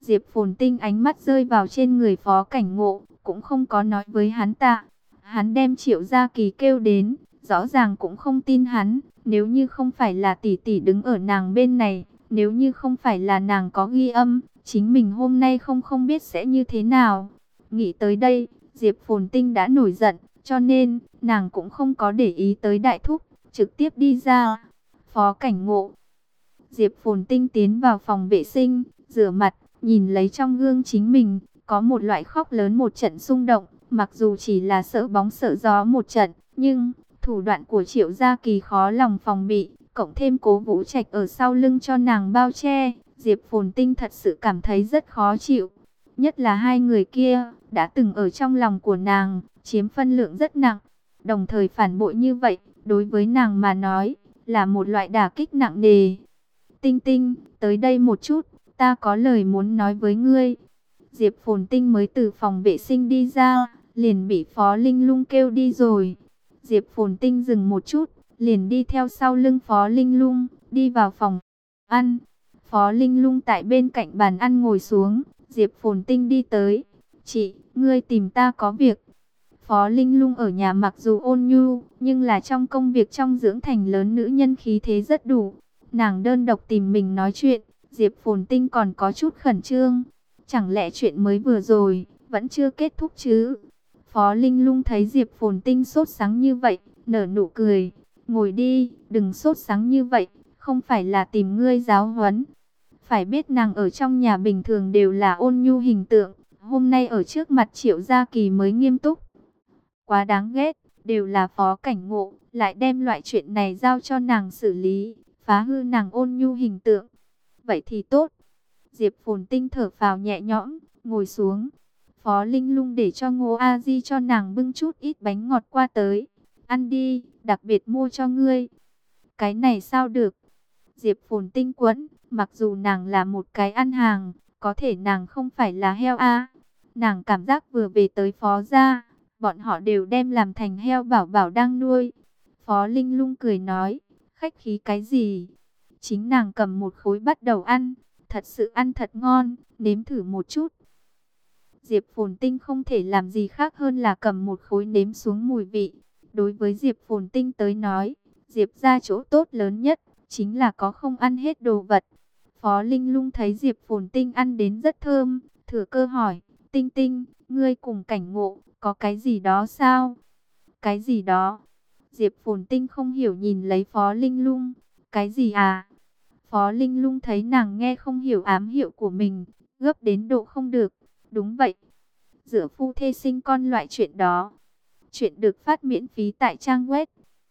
Diệp Phồn Tinh ánh mắt rơi vào trên người Phó Cảnh Ngộ, cũng không có nói với hắn ta. Hắn đem Triệu Gia Kỳ kêu đến, rõ ràng cũng không tin hắn. Nếu như không phải là tỷ tỷ đứng ở nàng bên này, nếu như không phải là nàng có ghi âm, chính mình hôm nay không biết sẽ như thế nào. Nghĩ tới đây, Diệp Phồn Tinh đã nổi giận, cho nên nàng cũng không có để ý tới đại thúc, trực tiếp đi ra. Phó Cảnh Ngộ. Diệp Phồn Tinh tiến vào phòng vệ sinh, rửa mặt, nhìn lấy trong gương chính mình, có một loại khóc lớn một trận xung động, mặc dù chỉ là sợ bóng sợ gió một trận, nhưng thủ đoạn của Triệu Gia Kỳ khó lòng phòng bị, cộng thêm Cố Vũ Trạch ở sau lưng cho nàng bao che, Diệp Phồn Tinh thật sự cảm thấy rất khó chịu. Nhất là hai người kia, đã từng ở trong lòng của nàng, chiếm phân lượng rất nặng, đồng thời phản bội như vậy, đối với nàng mà nói, là một loại đả kích nặng nề. Tinh Tinh, tới đây một chút, ta có lời muốn nói với ngươi. Diệp Phồn Tinh mới từ phòng vệ sinh đi ra, liền bị Phó Linh Lung kêu đi rồi. Diệp Phồn Tinh dừng một chút, liền đi theo sau lưng Phó Linh Lung, đi vào phòng ăn. Phó Linh Lung tại bên cạnh bàn ăn ngồi xuống, Diệp Phồn Tinh đi tới. Chị, ngươi tìm ta có việc. Phó Linh Lung ở nhà mặc dù ôn nhu, nhưng là trong công việc trong dưỡng thành lớn nữ nhân khí thế rất đủ. Nàng đơn độc tìm mình nói chuyện, Diệp Phồn Tinh còn có chút khẩn trương. Chẳng lẽ chuyện mới vừa rồi, vẫn chưa kết thúc chứ? Phó Linh Lung thấy Diệp Phồn Tinh sốt sắng như vậy, nở nụ cười. Ngồi đi, đừng sốt sắng như vậy, không phải là tìm ngươi giáo huấn. Phải biết nàng ở trong nhà bình thường đều là ôn nhu hình tượng, hôm nay ở trước mặt Triệu Gia Kỳ mới nghiêm túc. Quá đáng ghét, đều là Phó Cảnh Ngộ, lại đem loại chuyện này giao cho nàng xử lý, phá hư nàng ôn nhu hình tượng. Vậy thì tốt. Diệp Phồn Tinh thở phào nhẹ nhõm, ngồi xuống. Phó Linh Lung để cho Ngô A Di cho nàng bưng chút ít bánh ngọt qua tới. Ăn đi, đặc biệt mua cho ngươi. Cái này sao được? Diệp Phồn Tinh quẫn, mặc dù nàng là một cái ăn hàng, có thể nàng không phải là heo a. Nàng cảm giác vừa về tới Phó gia, bọn họ đều đem làm thành heo bảo bảo đang nuôi. Phó Linh Lung cười nói, khách khí cái gì? Chính nàng cầm một khối bắt đầu ăn, thật sự ăn thật ngon, nếm thử một chút. Diệp Phồn Tinh không thể làm gì khác hơn là cầm một khối nếm xuống mùi vị. Đối với Diệp Phồn Tinh tới nói, Diệp ra chỗ tốt lớn nhất, chính là có không ăn hết đồ vật. Phó Linh Lung thấy Diệp Phồn Tinh ăn đến rất thơm, thừa cơ hỏi, Tinh Tinh, ngươi cùng Cảnh Ngộ, có cái gì đó sao? Cái gì đó? Diệp Phồn Tinh không hiểu nhìn lấy Phó Linh Lung, cái gì à? Phó Linh Lung thấy nàng nghe không hiểu ám hiệu của mình, gấp đến độ không được. Đúng vậy, giữa phu thê sinh con loại chuyện đó. Chuyện được phát miễn phí tại trang web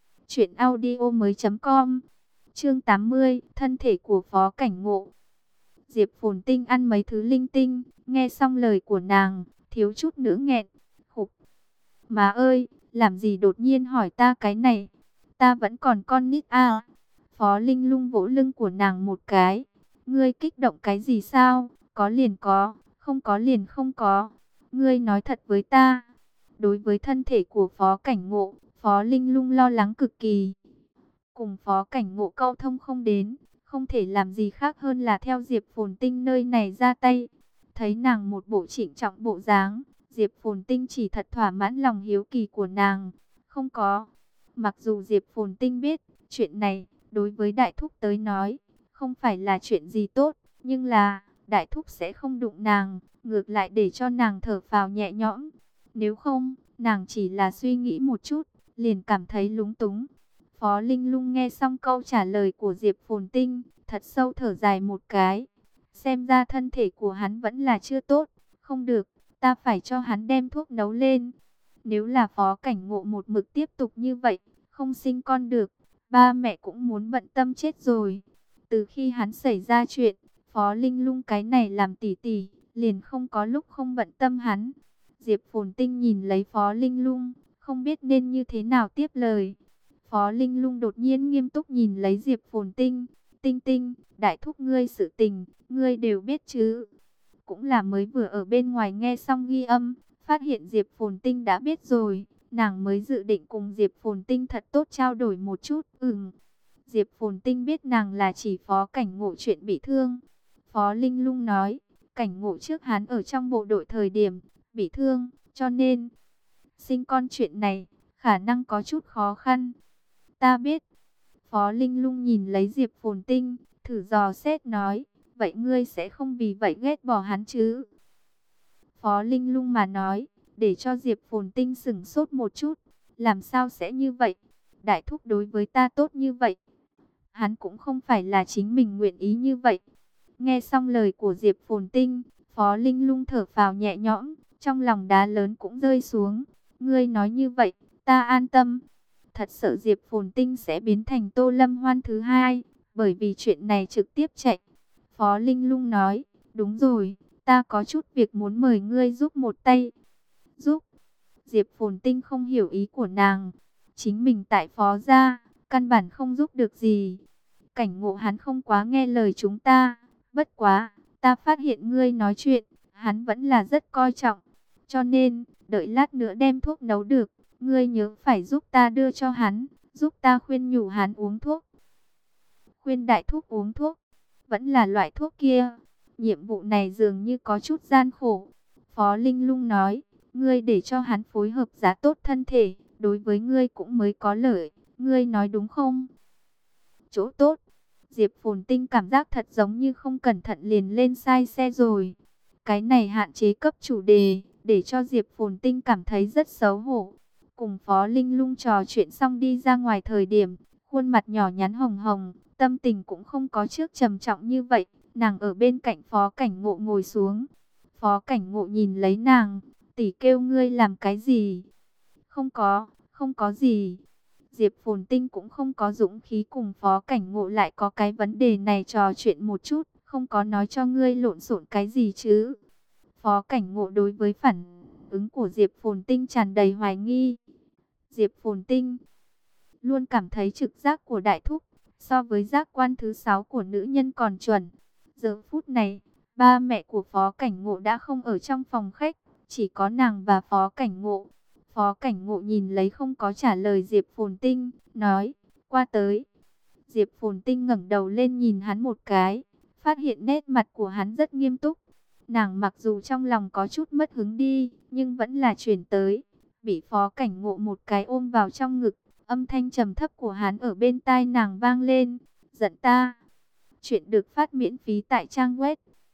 truyệnaudiomoi.com. Chương 80, thân thể của Phó Cảnh Ngộ. Diệp Phồn Tinh ăn mấy thứ linh tinh, nghe xong lời của nàng, thiếu chút nữa nghẹn. Khục. Má ơi, làm gì đột nhiên hỏi ta cái này? Ta vẫn còn con nít à? Phó Linh Lung vỗ lưng của nàng một cái. Ngươi kích động cái gì sao? Có liền có, không có liền không có. Ngươi nói thật với ta. Đối với thân thể của Phó Cảnh Ngộ, Phó Linh Lung lo lắng cực kỳ. Cùng Phó Cảnh Ngộ câu thông không đến, không thể làm gì khác hơn là theo Diệp Phồn Tinh nơi này ra tay. Thấy nàng một bộ trịnh trọng bộ dáng, Diệp Phồn Tinh chỉ thật thỏa mãn lòng hiếu kỳ của nàng. Không có. Mặc dù Diệp Phồn Tinh biết, chuyện này, đối với Đại Thúc tới nói, không phải là chuyện gì tốt, nhưng là, Đại Thúc sẽ không đụng nàng, ngược lại để cho nàng thở phào nhẹ nhõm. Nếu không, nàng chỉ là suy nghĩ một chút, liền cảm thấy lúng túng. Phó Linh Lung nghe xong câu trả lời của Diệp Phồn Tinh, thật sâu thở dài một cái. Xem ra thân thể của hắn vẫn là chưa tốt, không được, ta phải cho hắn đem thuốc nấu lên. Nếu là Phó Cảnh Ngộ một mực tiếp tục như vậy, không sinh con được, ba mẹ cũng muốn bận tâm chết rồi. Từ khi hắn xảy ra chuyện, Phó Linh Lung cái này làm tỉ tỉ, liền không có lúc không bận tâm hắn. Diệp Phồn Tinh nhìn lấy Phó Linh Lung, không biết nên như thế nào tiếp lời. Phó Linh Lung đột nhiên nghiêm túc nhìn lấy Diệp Phồn Tinh. Tinh Tinh, Đại Thúc ngươi sự tình, ngươi đều biết chứ? Cũng là mới vừa ở bên ngoài nghe xong ghi âm, phát hiện Diệp Phồn Tinh đã biết rồi. Nàng mới dự định cùng Diệp Phồn Tinh thật tốt trao đổi một chút. Diệp Phồn Tinh biết nàng là chỉ Phó Cảnh Ngộ chuyện bị thương. Phó Linh Lung nói, Cảnh Ngộ trước hắn ở trong bộ đội thời điểm bị thương, cho nên sinh con chuyện này khả năng có chút khó khăn. Ta biết. Phó Linh Lung nhìn lấy Diệp Phồn Tinh, thử dò xét nói, vậy ngươi sẽ không vì vậy ghét bỏ hắn chứ? Phó Linh Lung mà nói, để cho Diệp Phồn Tinh sửng sốt một chút, làm sao sẽ như vậy? Đại thúc đối với ta tốt như vậy, hắn cũng không phải là chính mình nguyện ý như vậy. Nghe xong lời của Diệp Phồn Tinh, Phó Linh Lung thở phào nhẹ nhõm, trong lòng đá lớn cũng rơi xuống. Ngươi nói như vậy, ta an tâm. Thật sợ Diệp Phồn Tinh sẽ biến thành Tô Lâm Hoan thứ hai, bởi vì chuyện này trực tiếp chạy. Phó Linh Lung nói, đúng rồi, ta có chút việc muốn mời ngươi giúp một tay. Giúp? Diệp Phồn Tinh không hiểu ý của nàng. Chính mình tại Phó gia, căn bản không giúp được gì. Cảnh Ngộ hắn không quá nghe lời chúng ta. Bất quá, ta phát hiện ngươi nói chuyện, hắn vẫn là rất coi trọng. Cho nên, đợi lát nữa đem thuốc nấu được, ngươi nhớ phải giúp ta đưa cho hắn, giúp ta khuyên nhủ hắn uống thuốc. Khuyên đại thúc uống thuốc, vẫn là loại thuốc kia. Nhiệm vụ này dường như có chút gian khổ. Phó Linh Lung nói, ngươi để cho hắn phối hợp giá tốt thân thể, đối với ngươi cũng mới có lợi. Ngươi nói đúng không? Chỗ tốt. Diệp Phồn Tinh cảm giác thật giống như không cẩn thận liền lên sai xe rồi. Cái này hạn chế cấp chủ đề, để cho Diệp Phồn Tinh cảm thấy rất xấu hổ. Cùng Phó Linh Lung trò chuyện xong đi ra ngoài thời điểm, khuôn mặt nhỏ nhắn hồng hồng, tâm tình cũng không có trước trầm trọng như vậy. Nàng ở bên cạnh Phó Cảnh Ngộ ngồi xuống. Phó Cảnh Ngộ nhìn lấy nàng, tỷ kêu ngươi làm cái gì? Không có gì. Diệp Phồn Tinh cũng không có dũng khí cùng Phó Cảnh Ngộ lại có cái vấn đề này trò chuyện một chút, không có nói cho ngươi lộn xộn cái gì chứ. Phó Cảnh Ngộ đối với phản ứng của Diệp Phồn Tinh tràn đầy hoài nghi. Diệp Phồn Tinh luôn cảm thấy trực giác của đại thúc so với giác quan thứ 6 của nữ nhân còn chuẩn. Giờ phút này, ba mẹ của Phó Cảnh Ngộ đã không ở trong phòng khách, chỉ có nàng và Phó Cảnh Ngộ. Phó Cảnh Ngộ nhìn lấy không có trả lời Diệp Phồn Tinh, nói, qua tới. Diệp Phồn Tinh ngẩng đầu lên nhìn hắn một cái, phát hiện nét mặt của hắn rất nghiêm túc. Nàng mặc dù trong lòng có chút mất hứng đi, nhưng vẫn là chuyển tới, bị Phó Cảnh Ngộ một cái ôm vào trong ngực, âm thanh trầm thấp của hắn ở bên tai nàng vang lên, giận ta. Chuyện được phát miễn phí tại trang web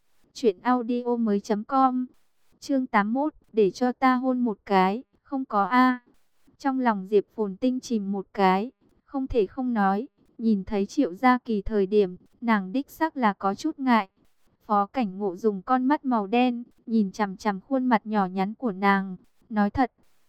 truyệnaudiomoi.com. Chương 81, để cho ta hôn một cái, không có a. Trong lòng Diệp Phồn Tinh chìm một cái, không thể không nói, nhìn thấy Triệu Gia Kỳ thời điểm, nàng đích xác là có chút ngại. Phó Cảnh Ngộ dùng con mắt màu đen, nhìn chằm chằm khuôn mặt nhỏ nhắn của nàng, nói thật.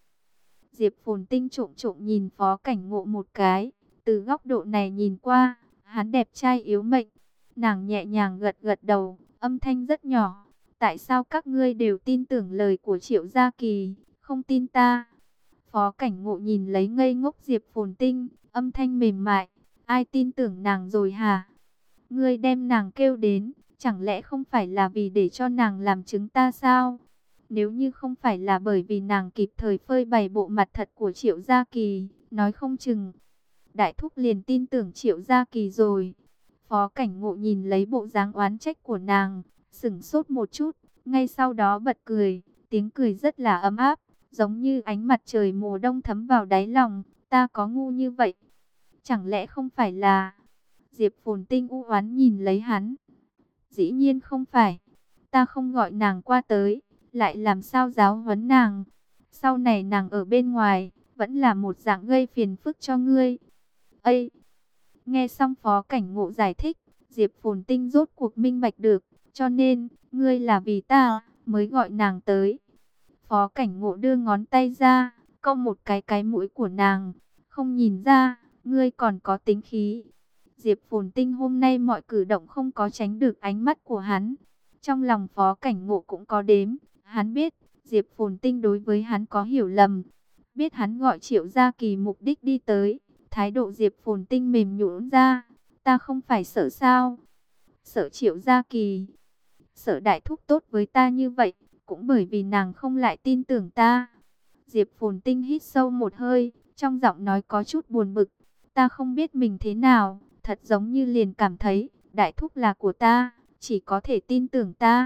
Diệp Phồn Tinh trộm trộm nhìn Phó Cảnh Ngộ một cái, từ góc độ này nhìn qua, hắn đẹp trai yếu mệnh. Nàng nhẹ nhàng gật gật đầu, âm thanh rất nhỏ. Tại sao các ngươi đều tin tưởng lời của Triệu Gia Kỳ, không tin ta? Phó Cảnh Ngộ nhìn lấy ngây ngốc Diệp Phồn Tinh, âm thanh mềm mại. Ai tin tưởng nàng rồi hả? Ngươi đem nàng kêu đến, chẳng lẽ không phải là vì để cho nàng làm chứng ta sao? Nếu như không phải là bởi vì nàng kịp thời phơi bày bộ mặt thật của Triệu Gia Kỳ, nói không chừng đại thúc liền tin tưởng Triệu Gia Kỳ rồi. Phó Cảnh Ngộ nhìn lấy bộ dáng oán trách của nàng, sững sốt một chút, ngay sau đó bật cười, tiếng cười rất là ấm áp, giống như ánh mặt trời mùa đông thấm vào đáy lòng. Ta có ngu như vậy? Chẳng lẽ không phải là... Diệp Phồn Tinh u oán nhìn lấy hắn. Dĩ nhiên không phải. Ta không gọi nàng qua tới, lại làm sao giáo huấn nàng? Sau này nàng ở bên ngoài, vẫn là một dạng gây phiền phức cho ngươi. Ây! Nghe xong Phó Cảnh Ngộ giải thích, Diệp Phồn Tinh rốt cuộc minh bạch được. Cho nên, ngươi là vì ta, mới gọi nàng tới. Phó Cảnh Ngộ đưa ngón tay ra, cong một cái mũi của nàng. Không nhìn ra, ngươi còn có tính khí. Diệp Phồn Tinh hôm nay mọi cử động không có tránh được ánh mắt của hắn. Trong lòng Phó Cảnh Ngộ cũng có đếm. Hắn biết, Diệp Phồn Tinh đối với hắn có hiểu lầm. Biết hắn gọi Triệu Gia Kỳ mục đích đi tới. Thái độ Diệp Phồn Tinh mềm nhũn ra. Ta không phải sợ sao? Sợ Triệu Gia Kỳ. Sợ đại thúc tốt với ta như vậy, cũng bởi vì nàng không lại tin tưởng ta. Diệp Phồn Tinh hít sâu một hơi, trong giọng nói có chút buồn bực. Ta không biết mình thế nào, thật giống như liền cảm thấy, đại thúc là của ta, chỉ có thể tin tưởng ta.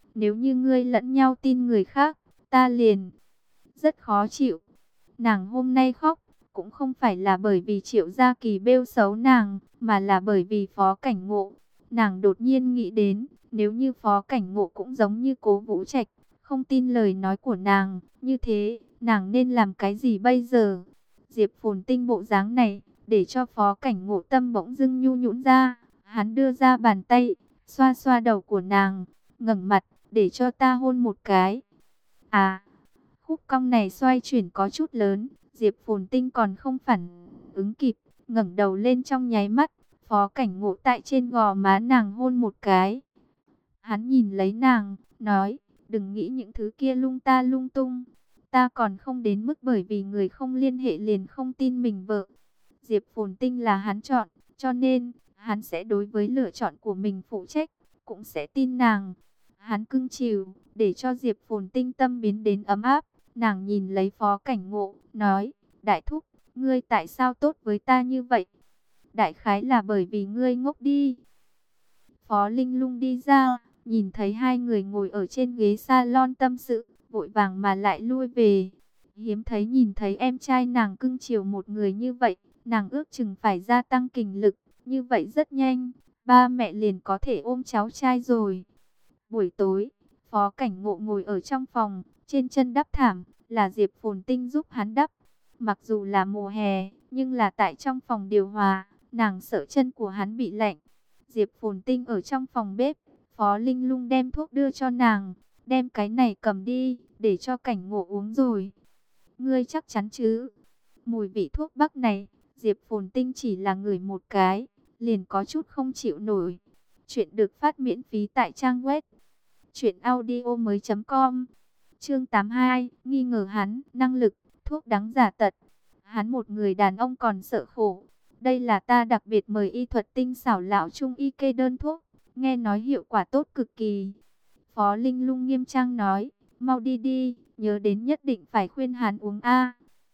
Nếu như ngươi lẫn nhau tin người khác, ta liền rất khó chịu. Nàng hôm nay khóc, cũng không phải là bởi vì Triệu Gia Kỳ bêu xấu nàng, mà là bởi vì Phó Cảnh Ngộ. Nàng đột nhiên nghĩ đến, nếu như Phó Cảnh Ngộ cũng giống như Cố Vũ Trạch, không tin lời nói của nàng, như thế, nàng nên làm cái gì bây giờ? Diệp Phồn Tinh bộ dáng này, để cho Phó Cảnh Ngộ tâm bỗng dưng nhu nhũn ra, hắn đưa ra bàn tay, xoa xoa đầu của nàng, ngẩng mặt, để cho ta hôn một cái. À, khúc cong này xoay chuyển có chút lớn, Diệp Phồn Tinh còn không phản ứng kịp, ngẩng đầu lên trong nháy mắt, Phó Cảnh Ngộ tại trên gò má nàng hôn một cái. Hắn nhìn lấy nàng, nói, đừng nghĩ những thứ kia lung ta lung tung, ta còn không đến mức bởi vì người không liên hệ liền không tin mình vợ. Diệp Phồn Tinh là hắn chọn, cho nên, hắn sẽ đối với lựa chọn của mình phụ trách, cũng sẽ tin nàng. Hắn cưng chiều, để cho Diệp Phồn Tinh tâm biến đến ấm áp. Nàng nhìn lấy Phó Cảnh Ngộ, nói, đại thúc, ngươi tại sao tốt với ta như vậy? Đại khái là bởi vì ngươi ngốc đi. Phó Linh Lung đi ra, nhìn thấy hai người ngồi ở trên ghế salon tâm sự, vội vàng mà lại lui về. Hiếm thấy nhìn thấy em trai nàng cưng chiều một người như vậy, nàng ước chừng phải gia tăng kình lực, như vậy rất nhanh, ba mẹ liền có thể ôm cháu trai rồi. Buổi tối, Phó Cảnh Ngộ ngồi ở trong phòng, trên chân đắp thảm, là Diệp Phồn Tinh giúp hắn đắp. Mặc dù là mùa hè, nhưng là tại trong phòng điều hòa, nàng sợ chân của hắn bị lạnh. Diệp Phồn Tinh ở trong phòng bếp, Phó Linh Lung đem thuốc đưa cho nàng, đem cái này cầm đi, để cho Cảnh Ngộ uống rồi. Ngươi chắc chắn chứ? Mùi vị thuốc bắc này, Diệp Phồn Tinh chỉ là ngửi một cái, liền có chút không chịu nổi. Chuyện được phát miễn phí tại trang web truyệnaudiomoi.com. Chương 82, nghi ngờ hắn, năng lực, thuốc đắng giả tật. Hắn một người đàn ông còn sợ khổ. Đây là ta đặc biệt mời y thuật tinh xảo lão trung y kê đơn thuốc, nghe nói hiệu quả tốt cực kỳ. Phó Linh Lung nghiêm trang nói, mau đi đi, nhớ đến nhất định phải khuyên hắn uống a.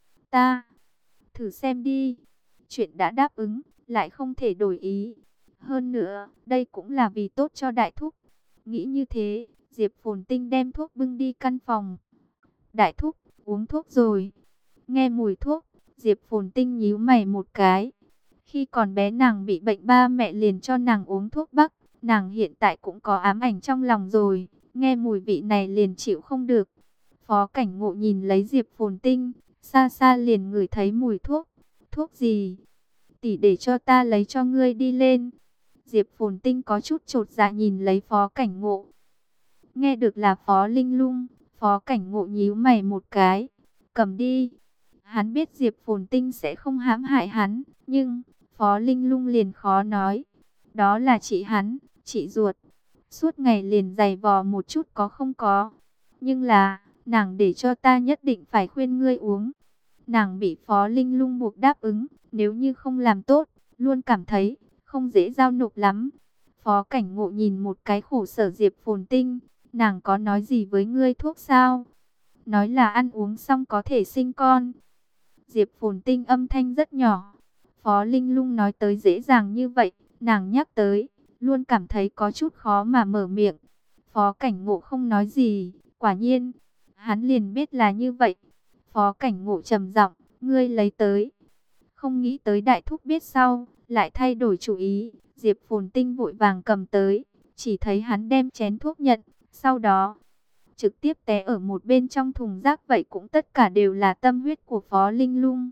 Ta thử xem đi. Chuyện đã đáp ứng, lại không thể đổi ý. Hơn nữa, đây cũng là vì tốt cho đại thúc. Nghĩ như thế, Diệp Phồn Tinh đem thuốc bưng đi căn phòng. Đại thúc, uống thuốc rồi. Nghe mùi thuốc, Diệp Phồn Tinh nhíu mày một cái. Khi còn bé nàng bị bệnh ba mẹ liền cho nàng uống thuốc bắc. Nàng hiện tại cũng có ám ảnh trong lòng rồi. Nghe mùi vị này liền chịu không được. Phó Cảnh Ngộ nhìn lấy Diệp Phồn Tinh, xa xa liền ngửi thấy mùi thuốc. Thuốc gì? Tỷ để cho ta lấy cho ngươi đi lên. Diệp Phồn Tinh có chút chột dạ nhìn lấy Phó Cảnh Ngộ. Nghe được là Phó Linh Lung, Phó Cảnh Ngộ nhíu mày một cái. Cầm đi. Hắn biết Diệp Phồn Tinh sẽ không hãm hại hắn, nhưng Phó Linh Lung liền khó nói. Đó là chị hắn, chị ruột. Suốt ngày liền giày vò một chút có không có. Nhưng là, nàng để cho ta nhất định phải khuyên ngươi uống. Nàng bị Phó Linh Lung buộc đáp ứng, nếu như không làm tốt, luôn cảm thấy không dễ giao nộp lắm. Phó Cảnh Ngộ nhìn một cái khổ sở Diệp Phồn Tinh, nàng có nói gì với ngươi thuốc sao? Nói là ăn uống xong có thể sinh con. Diệp Phồn Tinh âm thanh rất nhỏ. Phó Linh Lung nói tới dễ dàng như vậy, nàng nhắc tới, luôn cảm thấy có chút khó mà mở miệng. Phó Cảnh Ngộ không nói gì, quả nhiên, hắn liền biết là như vậy. Phó Cảnh Ngộ trầm giọng, ngươi lấy tới. Không nghĩ tới đại thúc biết sau, lại thay đổi chủ ý. Diệp Phồn Tinh vội vàng cầm tới, chỉ thấy hắn đem chén thuốc nhận, sau đó trực tiếp té ở một bên trong thùng rác. Vậy cũng tất cả đều là tâm huyết của Phó Linh Lung.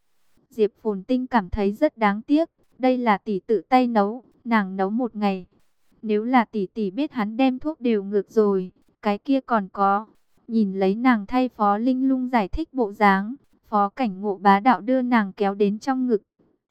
Diệp Phồn Tinh cảm thấy rất đáng tiếc, đây là tỷ tự tay nấu, nàng nấu một ngày. Nếu là tỷ tỷ biết hắn đem thuốc đều ngược rồi, cái kia còn có. Nhìn lấy nàng thay Phó Linh Lung giải thích bộ dáng, Phó Cảnh Ngộ bá đạo đưa nàng kéo đến trong ngực.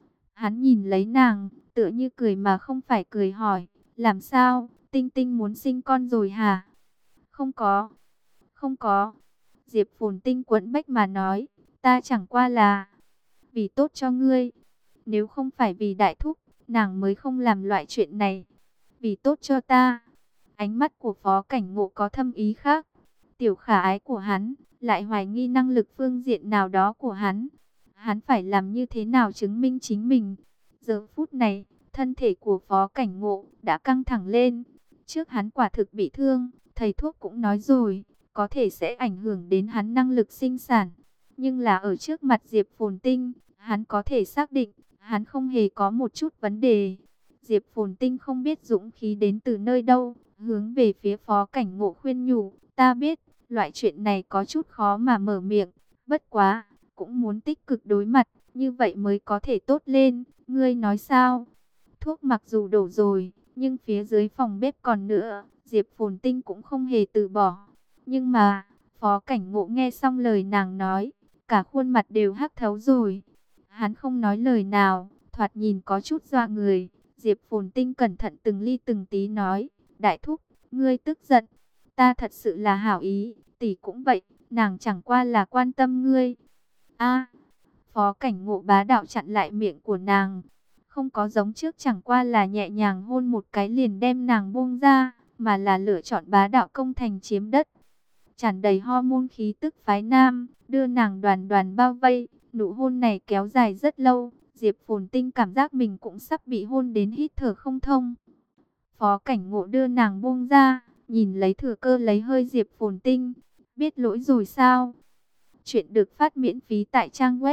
Hắn nhìn lấy nàng, tựa như cười mà không phải cười, hỏi, làm sao, Tinh Tinh muốn sinh con rồi hả? Không có, không có. Diệp Phồn Tinh quẫn bách mà nói, ta chẳng qua là vì tốt cho ngươi. Nếu không phải vì đại thúc, nàng mới không làm loại chuyện này. Vì tốt cho ta. Ánh mắt của Phó Cảnh Ngộ có thâm ý khác. Tiểu khả ái của hắn lại hoài nghi năng lực phương diện nào đó của hắn. Hắn phải làm như thế nào chứng minh chính mình? Giờ phút này, thân thể của Phó Cảnh Ngộ đã căng thẳng lên. Trước hắn quả thực bị thương, Thầy thuốc cũng nói rồi, có thể sẽ ảnh hưởng đến hắn năng lực sinh sản. Nhưng là ở trước mặt Diệp Phồn Tinh, hắn có thể xác định, hắn không hề có một chút vấn đề. Diệp Phồn Tinh không biết dũng khí đến từ nơi đâu, hướng về phía Phó Cảnh Ngộ khuyên nhủ, ta biết, loại chuyện này có chút khó mà mở miệng, bất quá, cũng muốn tích cực đối mặt, như vậy mới có thể tốt lên, ngươi nói sao? Thuốc mặc dù đổ rồi, nhưng phía dưới phòng bếp còn nữa, Diệp Phồn Tinh cũng không hề từ bỏ. Nhưng mà, Phó Cảnh Ngộ nghe xong lời nàng nói, cả khuôn mặt đều hắc thấu rồi. Hắn không nói lời nào, thoạt nhìn có chút dọa người. Diệp Phồn Tinh cẩn thận từng ly từng tí nói, đại thúc, ngươi tức giận, ta thật sự là hảo ý, tỷ cũng vậy, nàng chẳng qua là quan tâm ngươi. A, Phó Cảnh Ngộ bá đạo chặn lại miệng của nàng, không có giống trước chẳng qua là nhẹ nhàng hôn một cái liền đem nàng buông ra, mà là lựa chọn bá đạo công thành chiếm đất. Tràn đầy hormone khí tức phái nam, đưa nàng đoàn đoàn bao vây, nụ hôn này kéo dài rất lâu, Diệp Phồn Tinh cảm giác mình cũng sắp bị hôn đến hít thở không thông. Phó Cảnh Ngộ đưa nàng buông ra, nhìn lấy thừa cơ lấy hơi Diệp Phồn Tinh, biết lỗi rồi sao? Chuyện được phát miễn phí tại trang web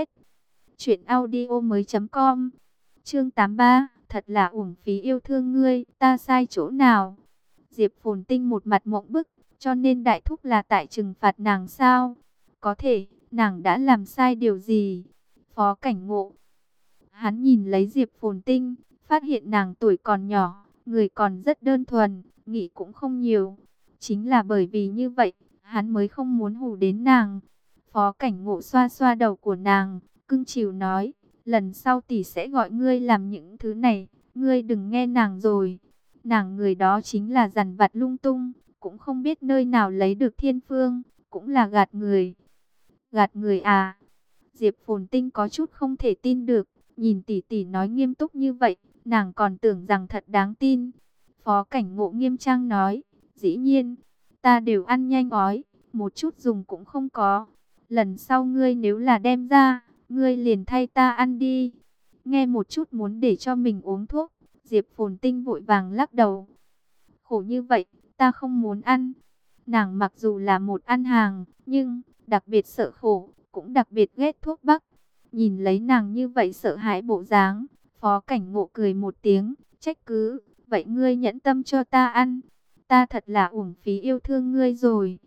truyệnaudiomoi.com. Chương 83, thật là uổng phí yêu thương ngươi, ta sai chỗ nào? Diệp Phồn Tinh một mặt mộng bức, cho nên đại thúc là tại trừng phạt nàng sao? Có thể, nàng đã làm sai điều gì? Phó Cảnh Ngộ, hắn nhìn lấy Diệp Phồn Tinh, phát hiện nàng tuổi còn nhỏ, người còn rất đơn thuần, nghĩ cũng không nhiều. Chính là bởi vì như vậy, hắn mới không muốn hù đến nàng. Phó Cảnh Ngộ xoa xoa đầu của nàng, cưng chiều nói, lần sau tỷ sẽ gọi ngươi làm những thứ này, ngươi đừng nghe nàng rồi. Nàng người đó chính là dằn vặt lung tung, cũng không biết nơi nào lấy được thiên phương, cũng là gạt người. Gạt người à? Diệp Phồn Tinh có chút không thể tin được, nhìn tỷ tỷ nói nghiêm túc như vậy, nàng còn tưởng rằng thật đáng tin. Phó Cảnh Ngộ nghiêm trang nói, dĩ nhiên, ta đều ăn nhanh ói, một chút dùng cũng không có. Lần sau ngươi nếu là đem ra, ngươi liền thay ta ăn đi. Nghe một chút muốn để cho mình uống thuốc, Diệp Phồn Tinh vội vàng lắc đầu. Khổ như vậy, ta không muốn ăn. Nàng mặc dù là một ăn hàng, nhưng đặc biệt sợ khổ, cũng đặc biệt ghét thuốc bắc. Nhìn lấy nàng như vậy sợ hãi bộ dáng, Phó Cảnh Ngộ cười một tiếng, trách cứ, vậy ngươi nhẫn tâm cho ta ăn. Ta thật là uổng phí yêu thương ngươi rồi.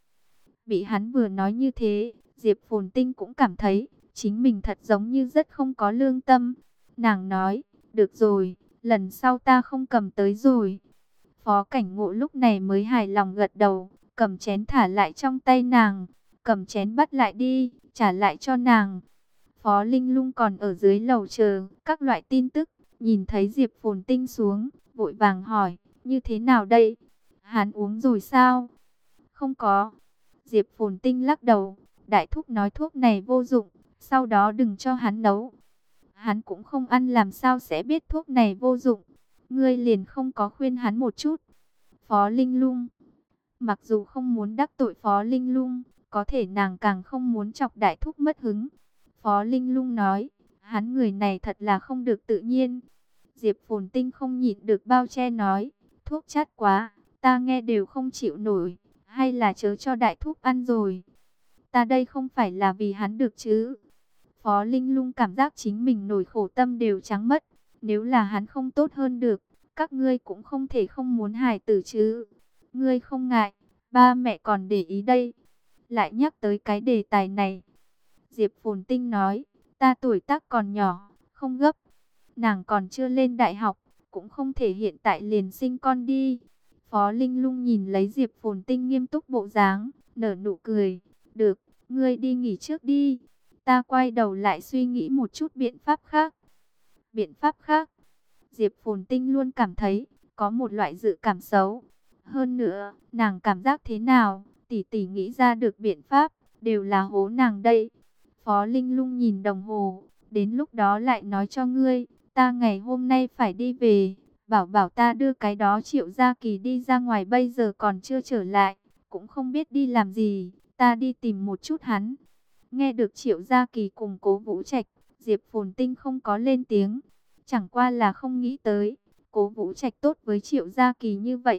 Bị hắn vừa nói như thế, Diệp Phồn Tinh cũng cảm thấy, chính mình thật giống như rất không có lương tâm. Nàng nói, được rồi, lần sau ta không cầm tới rồi. Phó Cảnh Ngộ lúc này mới hài lòng gật đầu, cầm chén thả lại trong tay nàng, cầm chén bắt lại đi, trả lại cho nàng. Phó Linh Lung còn ở dưới lầu chờ các loại tin tức, nhìn thấy Diệp Phồn Tinh xuống, vội vàng hỏi, như thế nào đây? Hắn uống rồi sao? Không có. Diệp Phồn Tinh lắc đầu, đại thúc nói thuốc này vô dụng, sau đó đừng cho hắn nấu. Hắn cũng không ăn làm sao sẽ biết thuốc này vô dụng. Ngươi liền không có khuyên hắn một chút. Phó Linh Lung, mặc dù không muốn đắc tội Phó Linh Lung, có thể nàng càng không muốn chọc đại thúc mất hứng. Phó Linh Lung nói, hắn người này thật là không được tự nhiên. Diệp Phồn Tinh không nhịn được bao che nói, thuốc chát quá, ta nghe đều không chịu nổi, hay là chớ cho đại thúc ăn rồi. Ta đây không phải là vì hắn được chứ. Phó Linh Lung cảm giác chính mình nổi khổ tâm đều trắng mất. Nếu là hắn không tốt hơn được, các ngươi cũng không thể không muốn hài tử chứ. Ngươi không ngại, ba mẹ còn để ý đây. Lại nhắc tới cái đề tài này. Diệp Phồn Tinh nói, ta tuổi tác còn nhỏ, không gấp. Nàng còn chưa lên đại học, cũng không thể hiện tại liền sinh con đi. Phó Linh Lung nhìn lấy Diệp Phồn Tinh nghiêm túc bộ dáng, nở nụ cười. Được, ngươi đi nghỉ trước đi. Ta quay đầu lại suy nghĩ một chút biện pháp khác. Biện pháp khác? Diệp Phồn Tinh luôn cảm thấy có một loại dự cảm xấu. Hơn nữa, nàng cảm giác thế nào, tỷ tỷ nghĩ ra được biện pháp, đều là hố nàng đây. Phó Linh Lung nhìn đồng hồ, đến lúc đó lại nói cho ngươi, ta ngày hôm nay phải đi về, bảo ta đưa cái đó Triệu Gia Kỳ đi ra ngoài bây giờ còn chưa trở lại, cũng không biết đi làm gì, ta đi tìm một chút hắn. Nghe được Triệu Gia Kỳ cùng Cố Vũ Trạch, Diệp Phồn Tinh không có lên tiếng, chẳng qua là không nghĩ tới, Cố Vũ Trạch tốt với Triệu Gia Kỳ như vậy.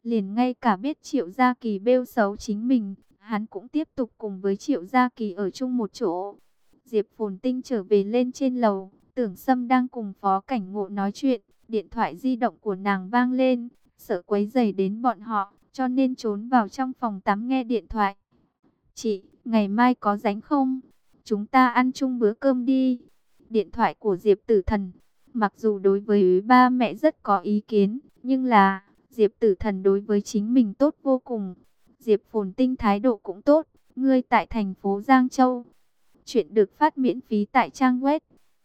Liền ngay cả biết Triệu Gia Kỳ bêu xấu chính mình, hắn cũng tiếp tục cùng với Triệu Gia Kỳ ở chung một chỗ. Diệp Phồn Tinh trở về lên trên lầu, Tưởng Sâm đang cùng Phó Cảnh Ngộ nói chuyện, điện thoại di động của nàng vang lên, sợ quấy rầy đến bọn họ, cho nên trốn vào trong phòng tắm nghe điện thoại. Chị, ngày mai có rảnh không? Chúng ta ăn chung bữa cơm đi. Điện thoại của Diệp Tử Thần, mặc dù đối với ba mẹ rất có ý kiến, nhưng là Diệp Tử Thần đối với chính mình tốt vô cùng. Diệp Phồn Tinh thái độ cũng tốt, ngươi tại thành phố Giang Châu. Chuyện được phát miễn phí tại trang web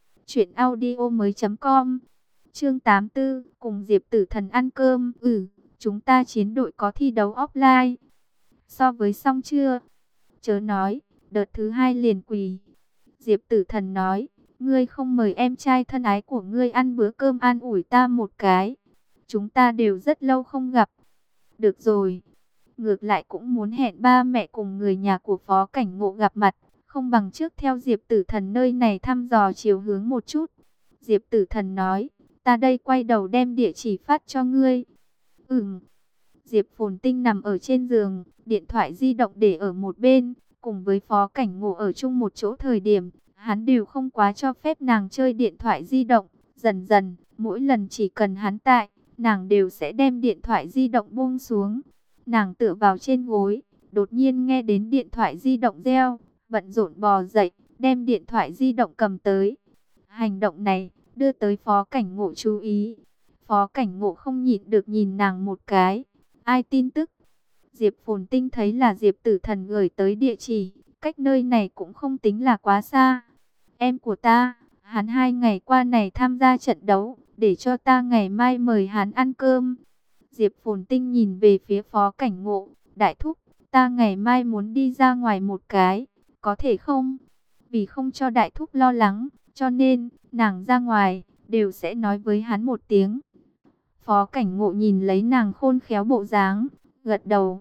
truyệnaudiomoi.com. Chương 84, cùng Diệp Tử Thần ăn cơm. Chúng ta chiến đội có thi đấu offline. So với xong chưa? Chớ nói, đợt thứ 2 liền quỳ. Diệp Tử Thần nói, ngươi không mời em trai thân ái của ngươi ăn bữa cơm an ủi ta một cái. Chúng ta đều rất lâu không gặp. Được rồi. Ngược lại cũng muốn hẹn ba mẹ cùng người nhà của Phó Cảnh Ngộ gặp mặt. Không bằng trước theo Diệp Tử Thần nơi này thăm dò chiều hướng một chút. Diệp Tử Thần nói, ta đây quay đầu đem địa chỉ phát cho ngươi. Diệp Phồn Tinh nằm ở trên giường, điện thoại di động để ở một bên, cùng với Phó Cảnh Ngộ ở chung một chỗ thời điểm, hắn đều không quá cho phép nàng chơi điện thoại di động. Dần dần, mỗi lần chỉ cần hắn tại, nàng đều sẽ đem điện thoại di động buông xuống. Nàng tựa vào trên gối, đột nhiên nghe đến điện thoại di động reo, bận rộn bò dậy, đem điện thoại di động cầm tới. Hành động này đưa tới Phó Cảnh Ngộ chú ý. Phó Cảnh Ngộ không nhịn được nhìn nàng một cái. Ai tin tức? Diệp Phồn Tinh thấy là Diệp Tử Thần gửi tới địa chỉ, cách nơi này cũng không tính là quá xa. Em của ta, hắn 2 ngày qua này tham gia trận đấu, để cho ta ngày mai mời hắn ăn cơm. Diệp Phồn Tinh nhìn về phía Phó Cảnh Ngộ, đại thúc, ta ngày mai muốn đi ra ngoài một cái, có thể không? Vì không cho đại thúc lo lắng, cho nên, nàng ra ngoài, đều sẽ nói với hắn một tiếng. Phó Cảnh Ngộ nhìn lấy nàng khôn khéo bộ dáng, gật đầu,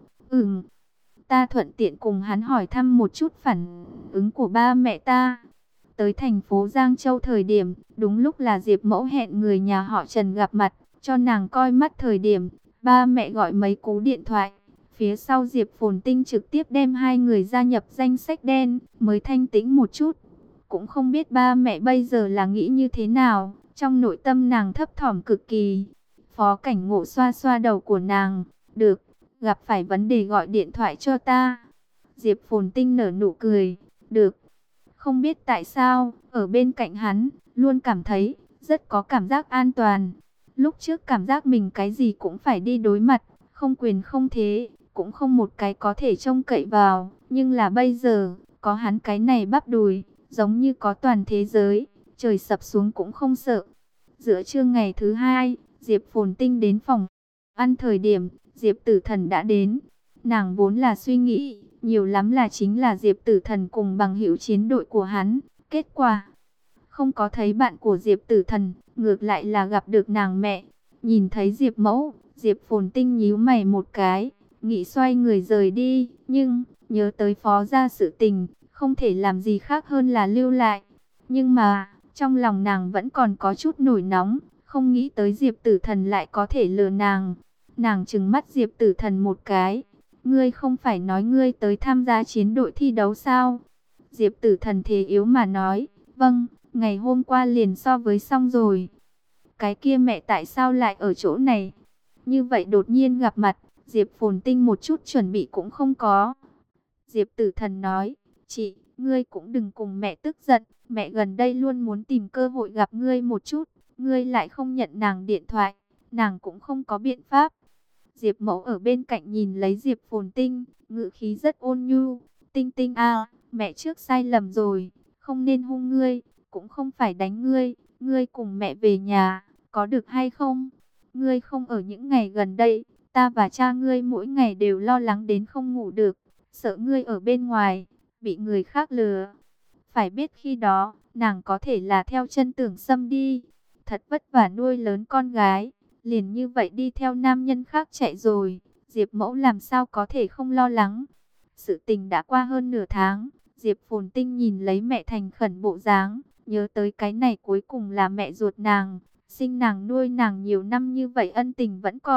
ta thuận tiện cùng hắn hỏi thăm một chút phản ứng của ba mẹ ta. Tới thành phố Giang Châu thời điểm, đúng lúc là Diệp Mẫu hẹn người nhà họ Trần gặp mặt, cho nàng coi mắt thời điểm, ba mẹ gọi mấy cú điện thoại. Phía sau Diệp Phồn Tinh trực tiếp đem 2 người gia nhập danh sách đen, mới thanh tĩnh một chút. Cũng không biết ba mẹ bây giờ là nghĩ như thế nào, trong nội tâm nàng thấp thỏm cực kỳ. Phó Cảnh Ngộ xoa xoa đầu của nàng, được, gặp phải vấn đề gọi điện thoại cho ta. Diệp Phồn Tinh nở nụ cười, được. Không biết tại sao, ở bên cạnh hắn, luôn cảm thấy rất có cảm giác an toàn. Lúc trước cảm giác mình cái gì cũng phải đi đối mặt, không quyền không thế, cũng không một cái có thể trông cậy vào. Nhưng là bây giờ, có hắn cái này bắp đùi, giống như có toàn thế giới, trời sập xuống cũng không sợ. Giữa trưa ngày thứ 2, Diệp Phồn Tinh đến phòng ăn thời điểm, Diệp Tử Thần đã đến. Nàng vốn là suy nghĩ, nhiều lắm là chính là Diệp Tử Thần cùng bằng hữu chiến đội của hắn. Kết quả, không có thấy bạn của Diệp Tử Thần, ngược lại là gặp được nàng mẹ. Nhìn thấy Diệp Mẫu, Diệp Phồn Tinh nhíu mày một cái, nghĩ xoay người rời đi. Nhưng, nhớ tới Phó gia sự tình, không thể làm gì khác hơn là lưu lại. Nhưng mà, trong lòng nàng vẫn còn có chút nổi nóng, không nghĩ tới Diệp Tử Thần lại có thể lừa nàng. Nàng trừng mắt Diệp Tử Thần một cái. Ngươi không phải nói ngươi tới tham gia chiến đội thi đấu sao? Diệp Tử Thần thế yếu mà nói, vâng, ngày hôm qua liền so với xong rồi. Cái kia mẹ tại sao lại ở chỗ này? Như vậy đột nhiên gặp mặt, Diệp Phồn Tinh một chút chuẩn bị cũng không có. Diệp Tử Thần nói, chị, ngươi cũng đừng cùng mẹ tức giận, mẹ gần đây luôn muốn tìm cơ hội gặp ngươi một chút, ngươi lại không nhận nàng điện thoại, nàng cũng không có biện pháp. Diệp Mẫu ở bên cạnh nhìn lấy Diệp Phồn Tinh, ngữ khí rất ôn nhu. Tinh Tinh à, mẹ trước sai lầm rồi, không nên hung ngươi, cũng không phải đánh ngươi, ngươi cùng mẹ về nhà, có được hay không? Ngươi không ở những ngày gần đây, ta và cha ngươi mỗi ngày đều lo lắng đến không ngủ được, sợ ngươi ở bên ngoài, bị người khác lừa. Phải biết khi đó, nàng có thể là theo chân Tưởng Sâm đi, thật vất vả nuôi lớn con gái. Liền như vậy đi theo nam nhân khác chạy rồi, Diệp Mẫu làm sao có thể không lo lắng. Sự tình đã qua hơn nửa tháng, Diệp Phồn Tinh nhìn lấy mẹ thành khẩn bộ dáng, nhớ tới cái này cuối cùng là mẹ ruột nàng, sinh nàng nuôi nàng nhiều năm như vậy ân tình vẫn còn,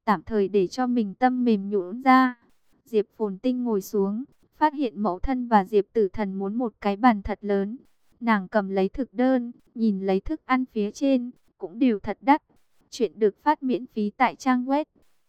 tạm thời để cho mình tâm mềm nhũn ra. Diệp Phồn Tinh ngồi xuống, phát hiện mẫu thân và Diệp Tử Thần muốn một cái bàn thật lớn. Nàng cầm lấy thực đơn, nhìn lấy thức ăn phía trên, cũng đều thật đắt. Chuyện được phát miễn phí tại trang web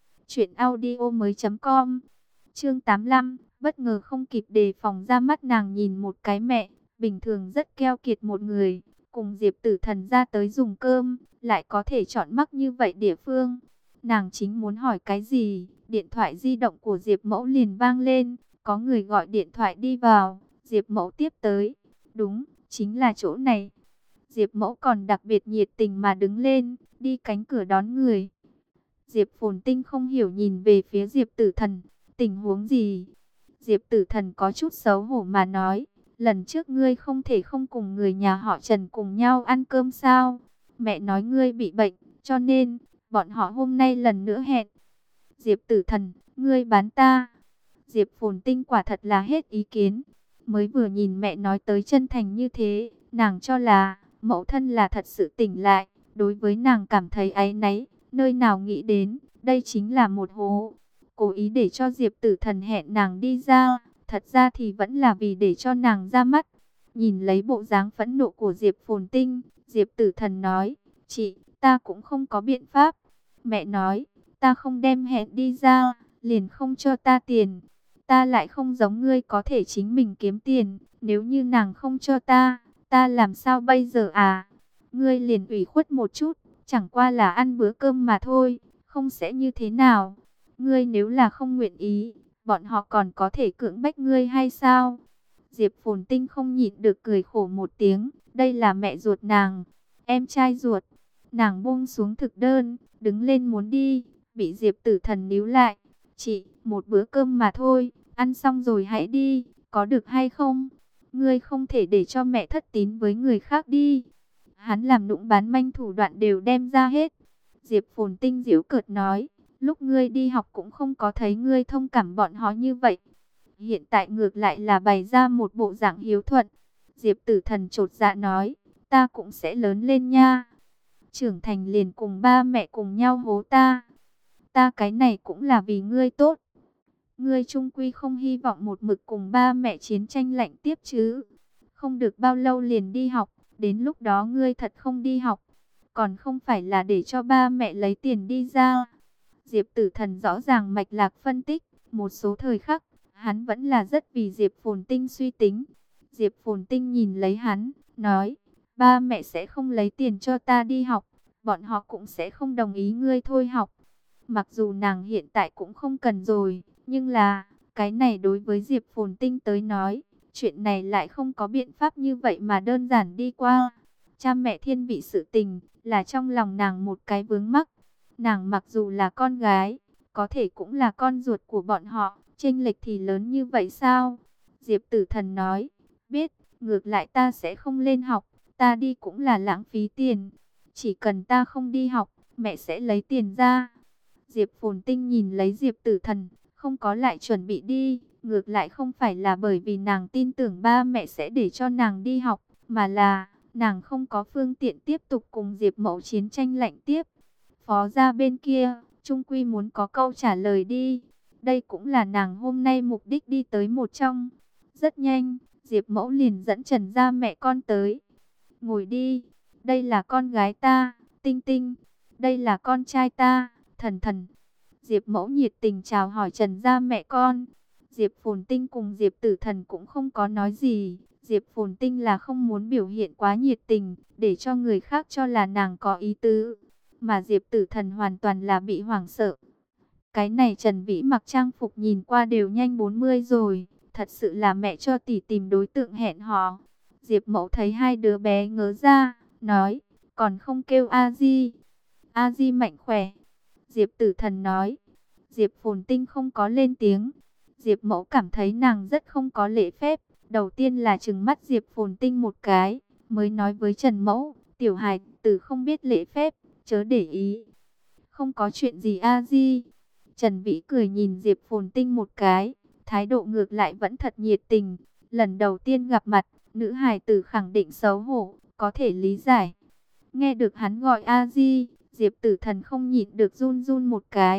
truyệnaudiomoi.com. Chương 85, bất ngờ không kịp đề phòng ra mắt nàng nhìn một cái mẹ, bình thường rất keo kiệt một người, cùng Diệp Tử Thần ra tới dùng cơm, lại có thể chọn mắc như vậy địa phương. Nàng chính muốn hỏi cái gì, điện thoại di động của Diệp Mẫu liền vang lên, có người gọi điện thoại đi vào, Diệp Mẫu tiếp tới. Đúng, chính là chỗ này. Diệp Mẫu còn đặc biệt nhiệt tình mà đứng lên, đi cánh cửa đón người. Diệp Phồn Tinh không hiểu nhìn về phía Diệp Tử Thần, tình huống gì? Diệp Tử Thần có chút xấu hổ mà nói, lần trước ngươi không thể không cùng người nhà họ Trần cùng nhau ăn cơm sao? Mẹ nói ngươi bị bệnh, cho nên bọn họ hôm nay lần nữa hẹn. Diệp Tử Thần, ngươi bán ta. Diệp Phồn Tinh quả thật là hết ý kiến. Mới vừa nhìn mẹ nói tới chân thành như thế, nàng cho là mẫu thân là thật sự tỉnh lại, đối với nàng cảm thấy áy náy, nơi nào nghĩ đến, đây chính là một hố. Cố ý để cho Diệp Tử Thần hẹn nàng đi ra, thật ra thì vẫn là vì để cho nàng ra mắt. Nhìn lấy bộ dáng phẫn nộ của Diệp Phồn Tinh, Diệp Tử Thần nói, chị, ta cũng không có biện pháp. Mẹ nói, ta không đem hẹn đi ra, liền không cho ta tiền. Ta lại không giống ngươi có thể chính mình kiếm tiền, nếu như nàng không cho ta, ta làm sao bây giờ à? Ngươi liền ủy khuất một chút, chẳng qua là ăn bữa cơm mà thôi, không sẽ như thế nào. Ngươi nếu là không nguyện ý, bọn họ còn có thể cưỡng bách ngươi hay sao? Diệp Phồn Tinh không nhịn được cười khổ một tiếng, đây là mẹ ruột nàng, em trai ruột. Nàng buông xuống thực đơn, đứng lên muốn đi, bị Diệp Tử Thần níu lại. Chị, một bữa cơm mà thôi, ăn xong rồi hãy đi, có được hay không? Ngươi không thể để cho mẹ thất tín với người khác đi. Hắn làm nũng bán manh thủ đoạn đều đem ra hết. Diệp Phồn Tinh giễu cợt nói, lúc ngươi đi học cũng không có thấy ngươi thông cảm bọn họ như vậy. Hiện tại ngược lại là bày ra một bộ dạng hiếu thuận. Diệp Tử Thần chột dạ nói, ta cũng sẽ lớn lên nha. Trưởng thành liền cùng ba mẹ cùng nhau hố ta. Ta cái này cũng là vì ngươi tốt. Ngươi chung quy không hy vọng một mực cùng ba mẹ chiến tranh lạnh tiếp chứ. Không được bao lâu liền đi học, đến lúc đó ngươi thật không đi học. Còn không phải là để cho ba mẹ lấy tiền đi ra. Diệp Tử Thần rõ ràng mạch lạc phân tích, một số thời khắc, hắn vẫn là rất vì Diệp Phồn Tinh suy tính. Diệp Phồn Tinh nhìn lấy hắn, nói, ba mẹ sẽ không lấy tiền cho ta đi học, bọn họ cũng sẽ không đồng ý ngươi thôi học. Mặc dù nàng hiện tại cũng không cần rồi, nhưng là, cái này đối với Diệp Phồn Tinh tới nói, chuyện này lại không có biện pháp như vậy mà đơn giản đi qua. Cha mẹ thiên vị sự tình, là trong lòng nàng một cái vướng mắc. Nàng mặc dù là con gái, có thể cũng là con ruột của bọn họ, chênh lệch thì lớn như vậy sao? Diệp Tử Thần nói, biết, ngược lại ta sẽ không lên học, ta đi cũng là lãng phí tiền. Chỉ cần ta không đi học, mẹ sẽ lấy tiền ra. Diệp Phồn Tinh nhìn lấy Diệp Tử Thần, không có lại chuẩn bị đi, ngược lại không phải là bởi vì nàng tin tưởng ba mẹ sẽ để cho nàng đi học, mà là nàng không có phương tiện tiếp tục cùng Diệp Mẫu chiến tranh lạnh tiếp. Phó gia bên kia, chung quy muốn có câu trả lời đi. Đây cũng là nàng hôm nay mục đích đi tới một trong. Rất nhanh, Diệp Mẫu liền dẫn Trần gia mẹ con tới. Ngồi đi, đây là con gái ta, Tinh Tinh. Đây là con trai ta, Thần Thần. Diệp Mẫu nhiệt tình chào hỏi Trần gia mẹ con. Diệp Phồn Tinh cùng Diệp Tử Thần cũng không có nói gì. Diệp Phồn Tinh là không muốn biểu hiện quá nhiệt tình, để cho người khác cho là nàng có ý tứ. Mà Diệp Tử Thần hoàn toàn là bị hoảng sợ. Cái này Trần Vĩ mặc trang phục nhìn qua đều nhanh 40 rồi. Thật sự là mẹ cho tỷ tìm đối tượng hẹn hò. Diệp Mẫu thấy hai đứa bé ngớ ra, nói, còn không kêu A-di. A-di mạnh khỏe. Diệp Tử Thần nói. Diệp Phồn Tinh không có lên tiếng. Diệp Mẫu cảm thấy nàng rất không có lễ phép. Đầu tiên là trừng mắt Diệp Phồn Tinh một cái, mới nói với Trần Mẫu, tiểu hài tử không biết lễ phép, chớ để ý. Không có chuyện gì A-di. Trần Vĩ cười nhìn Diệp Phồn Tinh một cái, thái độ ngược lại vẫn thật nhiệt tình. Lần đầu tiên gặp mặt, nữ hài tử khẳng định xấu hổ, có thể lý giải. Nghe được hắn gọi A-di, Diệp Tử Thần không nhịn được run run một cái.